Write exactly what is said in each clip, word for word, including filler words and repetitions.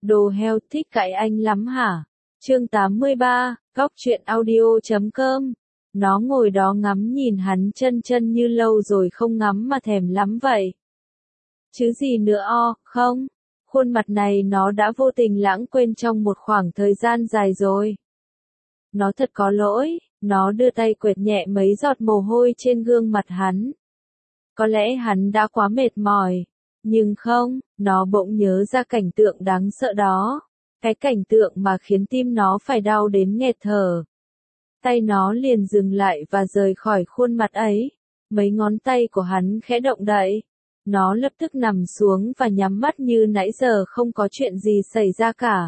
Đồ heo, thích cãi anh lắm hả? Chương tám mươi ba, góc truyện audio chấm com. Nó ngồi đó ngắm nhìn hắn chân chân như lâu rồi không ngắm mà thèm lắm vậy. Chứ gì nữa o, không? Khuôn mặt này nó đã vô tình lãng quên trong một khoảng thời gian dài rồi. Nó thật có lỗi, nó đưa tay quệt nhẹ mấy giọt mồ hôi trên gương mặt hắn. Có lẽ hắn đã quá mệt mỏi. Nhưng không, nó bỗng nhớ ra cảnh tượng đáng sợ đó. Cái cảnh tượng mà khiến tim nó phải đau đến nghẹt thở. Tay nó liền dừng lại và rời khỏi khuôn mặt ấy. Mấy ngón tay của hắn khẽ động đậy. Nó lập tức nằm xuống và nhắm mắt như nãy giờ không có chuyện gì xảy ra cả.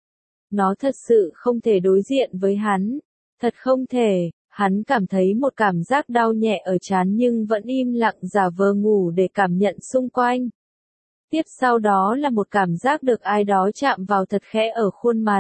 Nó thật sự không thể đối diện với hắn. Thật không thể. Hắn cảm thấy một cảm giác đau nhẹ ở trán nhưng vẫn im lặng giả vờ ngủ để cảm nhận xung quanh. Tiếp sau đó là một cảm giác được ai đó chạm vào thật khẽ ở khuôn mặt.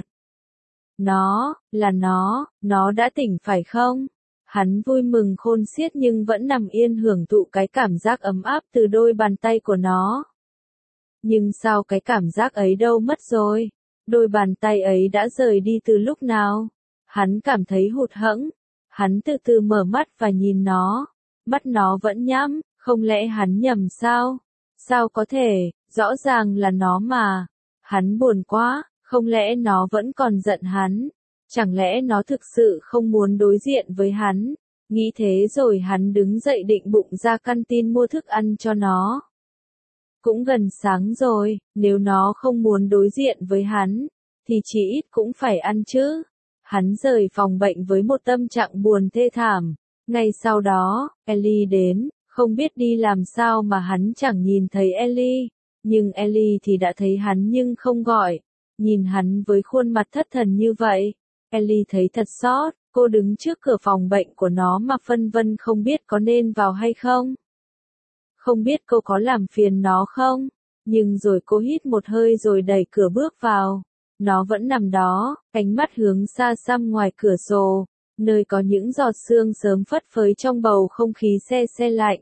Nó, là nó, nó đã tỉnh phải không? Hắn vui mừng khôn xiết nhưng vẫn nằm yên hưởng thụ cái cảm giác ấm áp từ đôi bàn tay của nó. Nhưng sao cái cảm giác ấy đâu mất rồi? Đôi bàn tay ấy đã rời đi từ lúc nào? Hắn cảm thấy hụt hẫng. Hắn từ từ mở mắt và nhìn nó. Mắt nó vẫn nhắm, không lẽ hắn nhầm sao? Sao có thể, rõ ràng là nó mà. Hắn buồn quá, không lẽ nó vẫn còn giận hắn? Chẳng lẽ nó thực sự không muốn đối diện với hắn? Nghĩ thế rồi hắn đứng dậy định bụng ra căn tin mua thức ăn cho nó. Cũng gần sáng rồi, nếu nó không muốn đối diện với hắn, thì chỉ ít cũng phải ăn chứ. Hắn rời phòng bệnh với một tâm trạng buồn thê thảm. Ngay sau đó, Ellie đến. Không biết đi làm sao mà hắn chẳng nhìn thấy Ellie, nhưng Ellie thì đã thấy hắn nhưng không gọi. Nhìn hắn với khuôn mặt thất thần như vậy, Ellie thấy thật xót, cô đứng trước cửa phòng bệnh của nó mà phân vân không biết có nên vào hay không. Không biết cô có làm phiền nó không, nhưng rồi cô hít một hơi rồi đẩy cửa bước vào. Nó vẫn nằm đó, ánh mắt hướng xa xăm ngoài cửa sổ, nơi có những giọt sương sớm phất phới trong bầu không khí se se lạnh.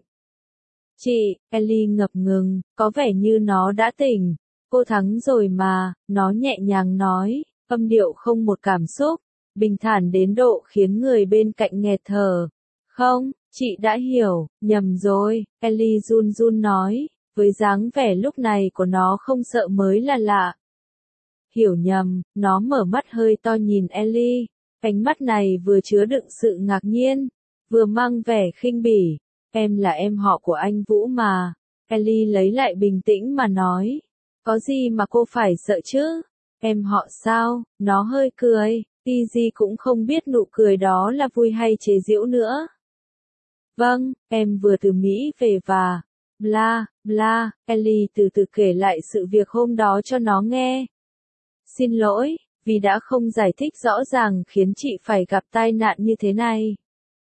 Chị, Ellie ngập ngừng, có vẻ như nó đã tỉnh. Cô thắng rồi mà, nó nhẹ nhàng nói, âm điệu không một cảm xúc, bình thản đến độ khiến người bên cạnh nghẹt thở. Không, chị đã hiểu, nhầm rồi, Ellie run run nói, với dáng vẻ lúc này của nó không sợ mới là lạ. Hiểu nhầm, nó mở mắt hơi to nhìn Ellie, ánh mắt này vừa chứa đựng sự ngạc nhiên, vừa mang vẻ khinh bỉ. Em là em họ của anh Vũ mà. Ellie lấy lại bình tĩnh mà nói. Có gì mà cô phải sợ chứ? Em họ sao? Nó hơi cười. Tizi cũng không biết nụ cười đó là vui hay chế giễu nữa. Vâng, em vừa từ Mỹ về và... Bla, bla, Ellie từ từ kể lại sự việc hôm đó cho nó nghe. Xin lỗi, vì đã không giải thích rõ ràng khiến chị phải gặp tai nạn như thế này.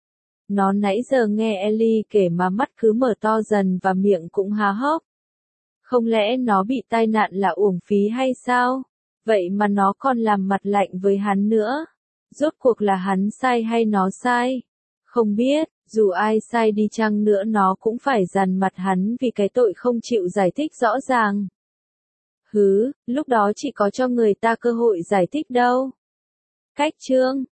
Nó nãy giờ nghe Ellie kể mà mắt cứ mở to dần và miệng cũng há hốc. Không lẽ nó bị tai nạn là uổng phí hay sao? Vậy mà nó còn làm mặt lạnh với hắn nữa. Rốt cuộc là hắn sai hay nó sai? Không biết, dù ai sai đi chăng nữa nó cũng phải dằn mặt hắn vì cái tội không chịu giải thích rõ ràng. Hứ, lúc đó chị có cho người ta cơ hội giải thích đâu. Cách chương,